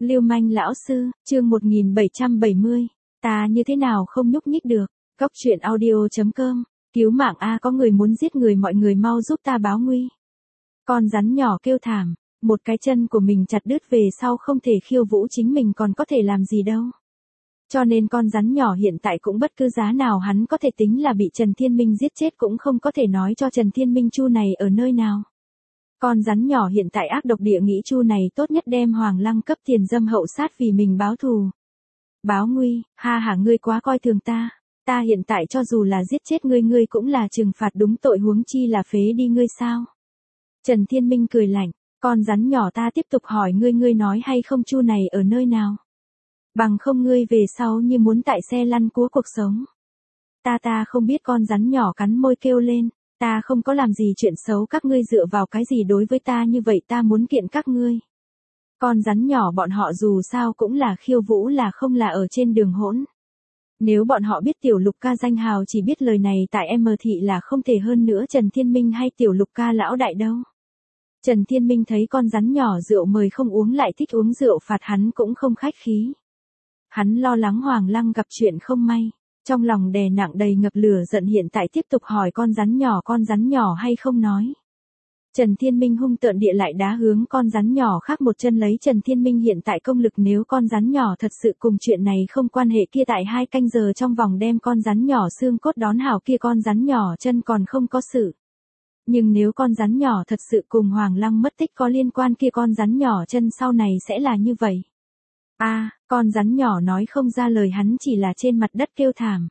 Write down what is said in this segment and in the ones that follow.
Lưu manh lão sư, chương 1770. Ta như thế nào không nhúc nhích được. Góc truyện audio.com. Cứu mạng a, có người muốn giết người, mọi người mau giúp ta báo nguy. Con rắn nhỏ kêu thảm, một cái chân của mình chặt đứt về sau không thể khiêu vũ chính mình còn có thể làm gì đâu. Cho nên con rắn nhỏ hiện tại cũng bất cứ giá nào hắn có thể tính là bị Trần Thiên Minh giết chết cũng không có thể nói cho Trần Thiên Minh Chu này ở nơi nào. Con rắn nhỏ hiện tại ác độc địa nghĩ Chu này tốt nhất đem Hoàng Lăng cấp tiền dâm hậu sát vì mình báo thù. Báo nguy, ha hả, ngươi quá coi thường ta. Ta hiện tại cho dù là giết chết ngươi, ngươi cũng là trừng phạt đúng tội, huống chi là phế đi ngươi sao. Trần Thiên Minh cười lạnh, con rắn nhỏ, ta tiếp tục hỏi ngươi, ngươi nói hay không Chu này ở nơi nào? Bằng không ngươi về sau như muốn tại xe lăn cúa cuộc sống. Ta không biết. Con rắn nhỏ cắn môi kêu lên, ta không có làm gì chuyện xấu, các ngươi dựa vào cái gì đối với ta như vậy, ta muốn kiện các ngươi. Con rắn nhỏ bọn họ dù sao cũng là khiêu vũ, là không là ở trên đường hỗn. Nếu bọn họ biết Tiểu Lục ca danh hào, chỉ biết lời này tại M thị là không thể hơn nữa Trần Thiên Minh hay Tiểu Lục ca lão đại đâu. Trần Thiên Minh thấy con rắn nhỏ rượu mời không uống lại thích uống rượu phạt hắn cũng không khách khí. Hắn lo lắng Hoàng Lăng gặp chuyện không may, trong lòng đè nặng đầy ngập lửa giận, hiện tại tiếp tục hỏi con rắn nhỏ hay không nói. Trần Thiên Minh hung tợn địa lại đá hướng con rắn nhỏ khác một chân, lấy Trần Thiên Minh hiện tại công lực, nếu con rắn nhỏ thật sự cùng chuyện này không quan hệ kia, tại 2 canh giờ trong vòng đem con rắn nhỏ xương cốt đón hảo, kia con rắn nhỏ chân còn không có sự. Nhưng nếu con rắn nhỏ thật sự cùng Hoàng Lăng mất tích có liên quan, kia con rắn nhỏ chân sau này sẽ là như vậy. Con rắn nhỏ nói không ra lời, hắn chỉ là trên mặt đất kêu thảm.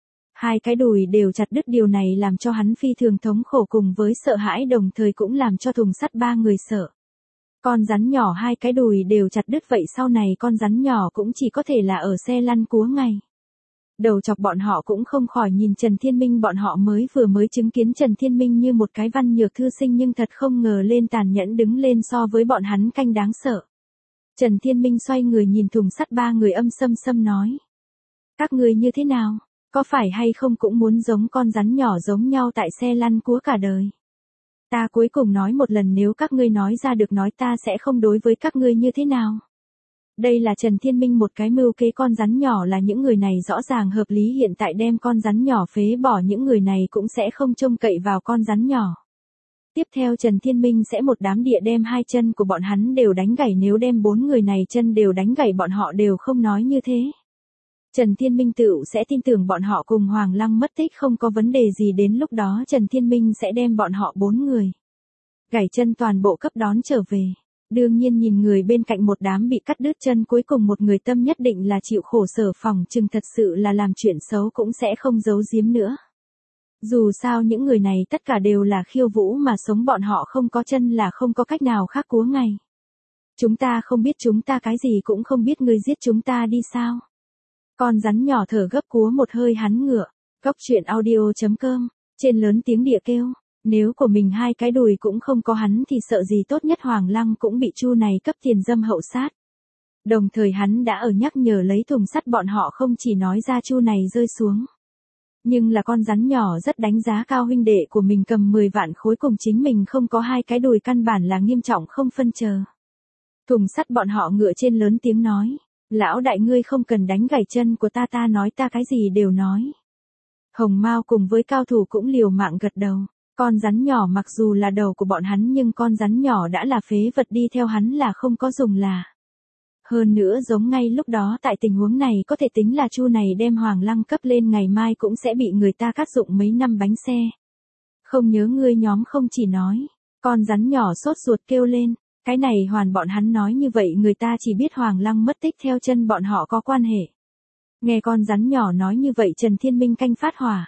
2 cái đùi đều chặt đứt, điều này làm cho hắn phi thường thống khổ cùng với sợ hãi, đồng thời cũng làm cho thùng sắt 3 người sợ. Con rắn nhỏ 2 cái đùi đều chặt đứt, vậy sau này con rắn nhỏ cũng chỉ có thể là ở xe lăn cúa ngày. Đầu chọc bọn họ cũng không khỏi nhìn Trần Thiên Minh, bọn họ mới chứng kiến Trần Thiên Minh như một cái văn nhược thư sinh, nhưng thật không ngờ lên tàn nhẫn đứng lên so với bọn hắn canh đáng sợ. Trần Thiên Minh xoay người nhìn thùng sắt 3 người, âm sâm nói. Các ngươi như thế nào? Có phải hay không cũng muốn giống con rắn nhỏ giống nhau tại xe lăn cúa cả đời? Ta cuối cùng nói một lần, nếu các ngươi nói ra được nói, ta sẽ không đối với các ngươi như thế nào. Đây là Trần Thiên Minh một cái mưu kế, con rắn nhỏ là những người này rõ ràng hợp lý, hiện tại đem con rắn nhỏ phế bỏ, những người này cũng sẽ không trông cậy vào con rắn nhỏ. Tiếp theo Trần Thiên Minh sẽ một đám địa đem 2 chân của bọn hắn đều đánh gãy, nếu đem 4 người này chân đều đánh gãy, bọn họ đều không nói như thế. Trần Thiên Minh tự sẽ tin tưởng bọn họ cùng Hoàng Lăng mất tích không có vấn đề gì, đến lúc đó Trần Thiên Minh sẽ đem bọn họ 4 người gãy chân toàn bộ cấp đón trở về. Đương nhiên nhìn người bên cạnh một đám bị cắt đứt chân, cuối cùng một người tâm nhất định là chịu khổ sở, phòng chừng thật sự là làm chuyện xấu cũng sẽ không giấu giếm nữa. Dù sao những người này tất cả đều là khiêu vũ mà sống, bọn họ không có chân là không có cách nào khác cúa ngày. Chúng ta không biết, chúng ta cái gì cũng không biết, ngươi giết chúng ta đi sao? Con rắn nhỏ thở gấp cúa một hơi, hắn ngựa. Góc truyện audio.com, trên lớn tiếng địa kêu, nếu của mình 2 cái đùi cũng không có hắn thì sợ gì, tốt nhất Hoàng Lăng cũng bị Chu này cấp tiền dâm hậu sát. Đồng thời hắn đã ở nhắc nhở lấy thùng sắt bọn họ không chỉ nói ra Chu này rơi xuống. Nhưng là con rắn nhỏ rất đánh giá cao huynh đệ của mình, cầm 10 vạn khối cùng chính mình không có 2 cái đùi căn bản là nghiêm trọng không phân chờ. Thùng sắt bọn họ ngựa trên lớn tiếng nói, lão đại ngươi không cần đánh gãy chân của ta, ta nói ta cái gì đều nói. Hồng Mao cùng với cao thủ cũng liều mạng gật đầu. Con rắn nhỏ mặc dù là đầu của bọn hắn, nhưng con rắn nhỏ đã là phế vật, đi theo hắn là không có dùng là. Hơn nữa giống ngay lúc đó tại tình huống này có thể tính là Chu này đem Hoàng Lăng cấp lên, ngày mai cũng sẽ bị người ta cắt dụng mấy năm bánh xe. Không nhớ ngươi nhóm không chỉ nói. Con rắn nhỏ sốt ruột kêu lên, cái này hoàn bọn hắn nói như vậy, người ta chỉ biết Hoàng Lăng mất tích theo chân bọn họ có quan hệ. Nghe con rắn nhỏ nói như vậy Trần Thiên Minh canh phát hỏa.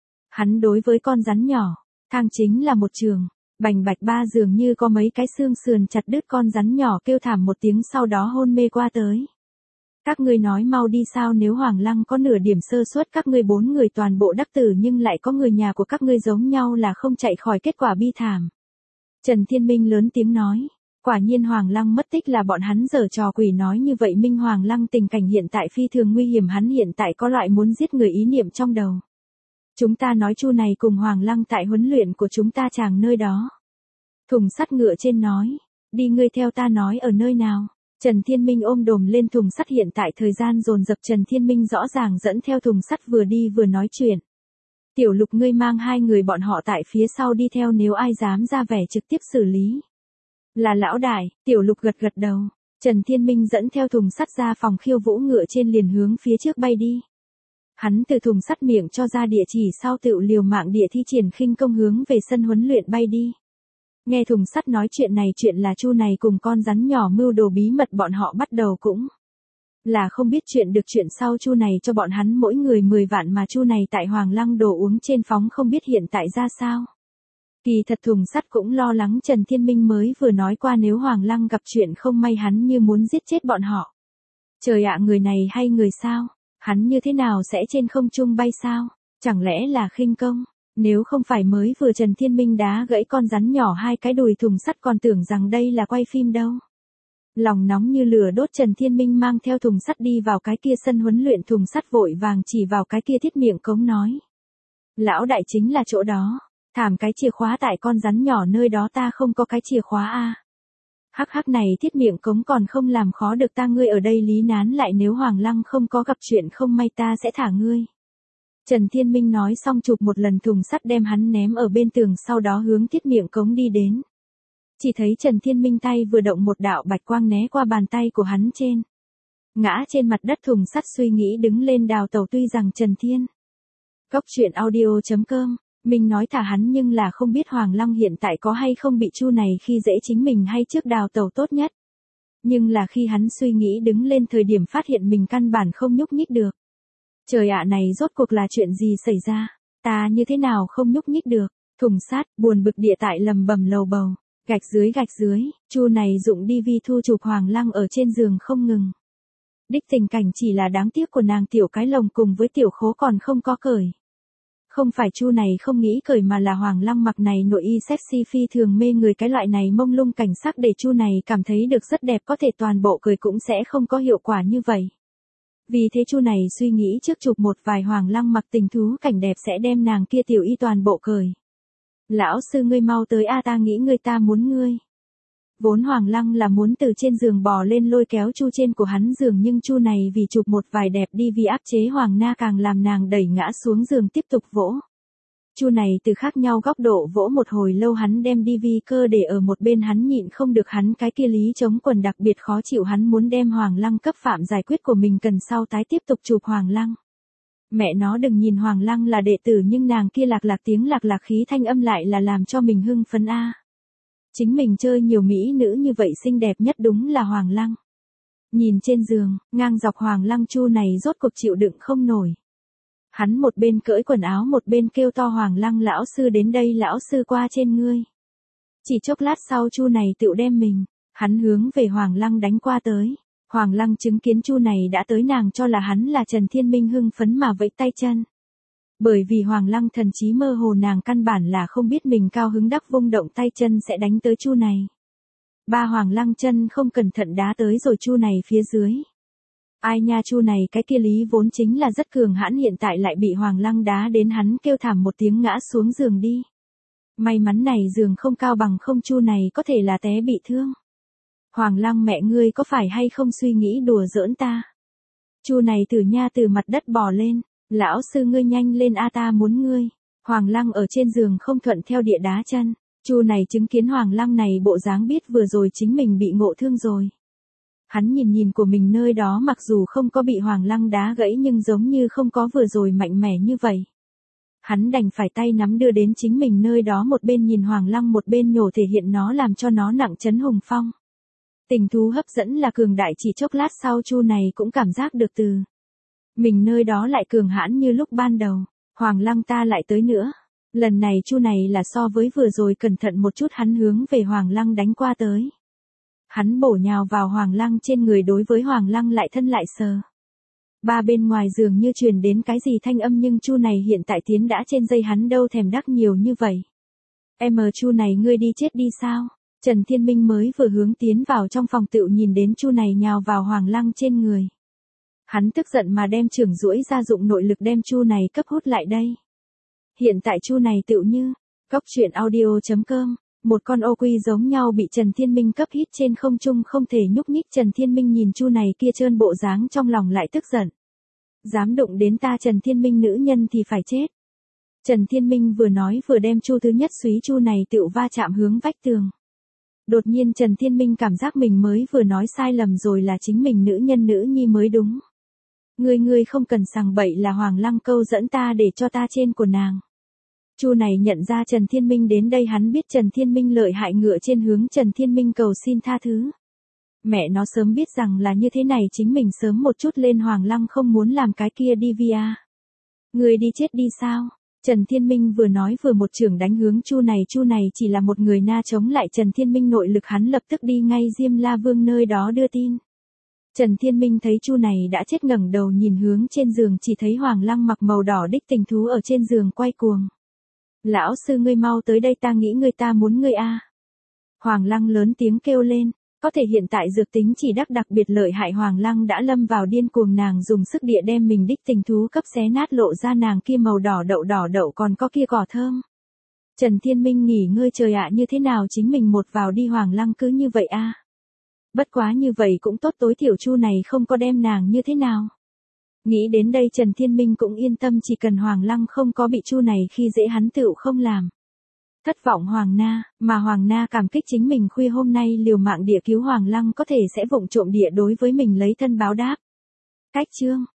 Hắn đối với con rắn nhỏ, thang chính là một trường, bành bạch 3 dường như có mấy cái xương sườn chặt đứt, con rắn nhỏ kêu thảm một tiếng sau đó hôn mê qua tới. Các ngươi nói mau đi, sao nếu Hoàng Lăng có nửa điểm sơ suất các ngươi 4 người toàn bộ đắc tử, nhưng lại có người nhà của các ngươi giống nhau là không chạy khỏi kết quả bi thảm. Trần Thiên Minh lớn tiếng nói, quả nhiên Hoàng Lăng mất tích là bọn hắn giở trò quỷ, nói như vậy minh Hoàng Lăng tình cảnh hiện tại phi thường nguy hiểm, hắn hiện tại có loại muốn giết người ý niệm trong đầu. Chúng ta nói Chu này cùng Hoàng Lăng tại huấn luyện của chúng ta chàng nơi đó. Thùng sắt ngựa trên nói, đi, ngươi theo ta nói ở nơi nào. Trần Thiên Minh ôm đồm lên thùng sắt, hiện tại thời gian dồn dập, Trần Thiên Minh rõ ràng dẫn theo thùng sắt vừa đi vừa nói chuyện. Tiểu Lục, ngươi mang hai người bọn họ tại phía sau đi theo, nếu ai dám ra vẻ trực tiếp xử lý. Là lão đại. Tiểu Lục gật gật đầu. Trần Thiên Minh dẫn theo thùng sắt ra phòng khiêu vũ, ngựa trên liền hướng phía trước bay đi. Hắn từ thùng sắt miệng cho ra địa chỉ, sau tự liều mạng địa thi triển khinh công hướng về sân huấn luyện bay đi. Nghe thùng sắt nói chuyện này, chuyện là Chu này cùng con rắn nhỏ mưu đồ bí mật, bọn họ bắt đầu cũng là không biết chuyện được chuyện sau. Chu này cho bọn hắn mỗi người 10 vạn, mà Chu này tại Hoàng Lăng đồ uống trên phóng không biết hiện tại ra sao. Kỳ thật thùng sắt cũng lo lắng, Trần Thiên Minh mới vừa nói qua nếu Hoàng Lăng gặp chuyện không may hắn như muốn giết chết bọn họ. Trời ạ, người này hay người sao? Hắn như thế nào sẽ trên không trung bay sao? Chẳng lẽ là khinh công? Nếu không phải mới vừa Trần Thiên Minh đá gãy con rắn nhỏ hai cái đùi, thùng sắt còn tưởng rằng đây là quay phim đâu. Lòng nóng như lửa đốt, Trần Thiên Minh mang theo thùng sắt đi vào cái kia sân huấn luyện, thùng sắt vội vàng chỉ vào cái kia thiết miệng cống nói. Lão đại, chính là chỗ đó. Thảm, cái chìa khóa tại con rắn nhỏ nơi đó, ta không có cái chìa khóa a. Hắc hắc, này thiết miệng cống còn không làm khó được ta, ngươi ở đây lý nán lại, nếu Hoàng Lăng không có gặp chuyện không may ta sẽ thả ngươi. Trần Thiên Minh nói xong chụp một lần thùng sắt đem hắn ném ở bên tường, sau đó hướng thiết miệng cống đi đến. Chỉ thấy Trần Thiên Minh tay vừa động, một đạo bạch quang né qua bàn tay của hắn trên. Ngã trên mặt đất, thùng sắt suy nghĩ đứng lên đào tẩu, tuy rằng Trần Thiên Cốc truyện audio.com mình nói thả hắn, nhưng là không biết Hoàng Lăng hiện tại có hay không bị Chu này khi dễ chính mình hay trước đào tẩu tốt nhất. Nhưng là khi hắn suy nghĩ đứng lên thời điểm, phát hiện mình căn bản không nhúc nhích được. Trời ạ, này rốt cuộc là chuyện gì xảy ra? Ta như thế nào không nhúc nhích được? Thùng sắt buồn bực địa tại lầm bầm lầu bầu. Gạch dưới, Chu này dụng DV thu chụp Hoàng Lăng ở trên giường không ngừng. Đích tình cảnh chỉ là đáng tiếc của nàng tiểu cái lồng cùng với tiểu khố còn không có cởi. Không phải Chu này không nghĩ cởi, mà là Hoàng Lăng mặc này nội y sexy phi thường mê người, cái loại này mông lung cảnh sắc để Chu này cảm thấy được rất đẹp, có thể toàn bộ cởi cũng sẽ không có hiệu quả như vậy. Vì thế Chu này suy nghĩ trước chụp một vài Hoàng Lăng mặc tình thú cảnh đẹp sẽ đem nàng kia tiểu y toàn bộ cởi. Lão sư, ngươi mau tới a, ta nghĩ ngươi, ta muốn ngươi. Vốn Hoàng Lăng là muốn từ trên giường bò lên lôi kéo Chu trên của hắn giường, nhưng Chu này vì chụp một vài đẹp đi, vì áp chế Hoàng Na càng làm nàng đẩy ngã xuống giường tiếp tục vỗ. Chu này từ khác nhau góc độ vỗ một hồi lâu, hắn đem DV cơ để ở một bên, hắn nhịn không được, hắn cái kia lý chống quần đặc biệt khó chịu, hắn muốn đem Hoàng Lăng cấp phạm giải quyết của mình, cần sau tái tiếp tục chụp Hoàng Lăng. Mẹ nó, đừng nhìn Hoàng Lăng là đệ tử, nhưng nàng kia lạc lạc tiếng, lạc lạc khí thanh âm lại là làm cho mình hưng phấn a. Chính mình chơi nhiều mỹ nữ như vậy, xinh đẹp nhất đúng là Hoàng Lăng. Nhìn trên giường, ngang dọc Hoàng Lăng, Chu này rốt cuộc chịu đựng không nổi. Hắn một bên cởi quần áo một bên kêu to, Hoàng Lăng, lão sư đến đây, lão sư qua trên ngươi. Chỉ chốc lát sau Chu này tựu đem mình, hắn hướng về Hoàng Lăng đánh qua tới. Hoàng Lăng chứng kiến Chu này đã tới, nàng cho là hắn là Trần Thiên Minh, hưng phấn mà vẫy tay chân. Bởi vì Hoàng Lăng thần trí mơ hồ, nàng căn bản là không biết mình cao hứng đắc vung động tay chân sẽ đánh tới Chu này. Ba Hoàng Lăng chân không cẩn thận đá tới rồi Chu này phía dưới. Ai nha, Chu này cái kia lý vốn chính là rất cường hãn, hiện tại lại bị Hoàng Lăng đá đến hắn kêu thảm một tiếng ngã xuống giường đi. May mắn này giường không cao bằng không, Chu này có thể là té bị thương. Hoàng Lăng, mẹ ngươi có phải hay không suy nghĩ đùa giỡn ta? Chu này từ mặt đất bò lên. Lão sư, ngươi nhanh lên a, ta muốn ngươi. Hoàng Lăng ở trên giường không thuận theo địa đá chân. Chu này chứng kiến Hoàng Lăng này bộ dáng, biết vừa rồi chính mình bị ngộ thương rồi. Hắn nhìn của mình nơi đó, mặc dù không có bị Hoàng Lăng đá gãy nhưng giống như không có vừa rồi mạnh mẽ như vậy. Hắn đành phải tay nắm đưa đến chính mình nơi đó, một bên nhìn Hoàng Lăng một bên nhổ, thể hiện nó làm cho nó nặng chấn hùng phong. Tình thú hấp dẫn là cường đại, chỉ chốc lát sau Chu này cũng cảm giác được từ mình nơi đó lại cường hãn như lúc ban đầu. Hoàng Lăng, ta lại tới nữa. Lần này Chu này là so với vừa rồi cẩn thận một chút, hắn hướng về Hoàng Lăng đánh qua tới. Hắn bổ nhào vào Hoàng Lăng trên người, đối với Hoàng Lăng lại thân lại sờ. Ba bên ngoài giường như truyền đến cái gì thanh âm, nhưng Chu này hiện tại tiến đã trên dây, hắn đâu thèm đắc nhiều như vậy. Chu này, ngươi đi chết đi sao? Trần Thiên Minh mới vừa hướng tiến vào trong phòng tựu nhìn đến Chu này nhào vào Hoàng Lăng trên người. Hắn tức giận mà đem trưởng duỗi ra dụng nội lực đem Chu này cấp hút lại đây. Hiện tại Chu này tựu như, Cốc truyện audio.com Một con ô quy giống nhau bị Trần Thiên Minh cấp hít trên không trung không thể nhúc nhích. Trần Thiên Minh nhìn Chu này kia trơn bộ dáng trong lòng lại tức giận. Dám đụng đến ta Trần Thiên Minh nữ nhân thì phải chết. Trần Thiên Minh vừa nói vừa đem Chu thứ nhất súy Chu này tựu va chạm hướng vách tường. Đột nhiên Trần Thiên Minh cảm giác mình mới vừa nói sai lầm rồi, là chính mình nữ nhân nữ nhi mới đúng. Ngươi không cần sằng bậy, là Hoàng Lăng câu dẫn ta để cho ta trên của nàng. Chu này nhận ra Trần Thiên Minh đến đây, hắn biết Trần Thiên Minh lợi hại, ngựa trên hướng Trần Thiên Minh cầu xin tha thứ. Mẹ nó sớm biết rằng là như thế này, chính mình sớm một chút lên Hoàng Lăng không muốn làm cái kia đi via. Ngươi đi chết đi sao? Trần Thiên Minh vừa nói vừa một chưởng đánh hướng Chu này chỉ là một người na chống lại Trần Thiên Minh nội lực, hắn lập tức đi ngay Diêm La Vương nơi đó đưa tin. Trần Thiên Minh thấy Chu này đã chết, ngẩng đầu nhìn hướng trên giường, chỉ thấy Hoàng Lăng mặc màu đỏ đích tình thú ở trên giường quay cuồng. Lão sư ngươi mau tới đây, ta nghĩ ngươi, ta muốn ngươi a. Hoàng Lăng lớn tiếng kêu lên. Có thể hiện tại dược tính chỉ đắc đặc biệt lợi hại, Hoàng Lăng đã lâm vào điên cuồng, nàng dùng sức địa đem mình đích tình thú cấp xé nát, lộ ra nàng kia màu đỏ đậu còn có kia cỏ thơm. Trần Thiên Minh nghỉ ngơi, trời ạ, như thế nào chính mình một vào đi Hoàng Lăng cứ như vậy a. Bất quá như vậy cũng tốt, tối thiểu Chu này không có đem nàng như thế nào. Nghĩ đến đây Trần Thiên Minh cũng yên tâm, chỉ cần Hoàng Lăng không có bị Chu này khi dễ hắn tựu không làm. Thất vọng Hoàng Na, mà Hoàng Na cảm kích chính mình khuya hôm nay liều mạng địa cứu Hoàng Lăng, có thể sẽ vụng trộm địa đối với mình lấy thân báo đáp. Cách chương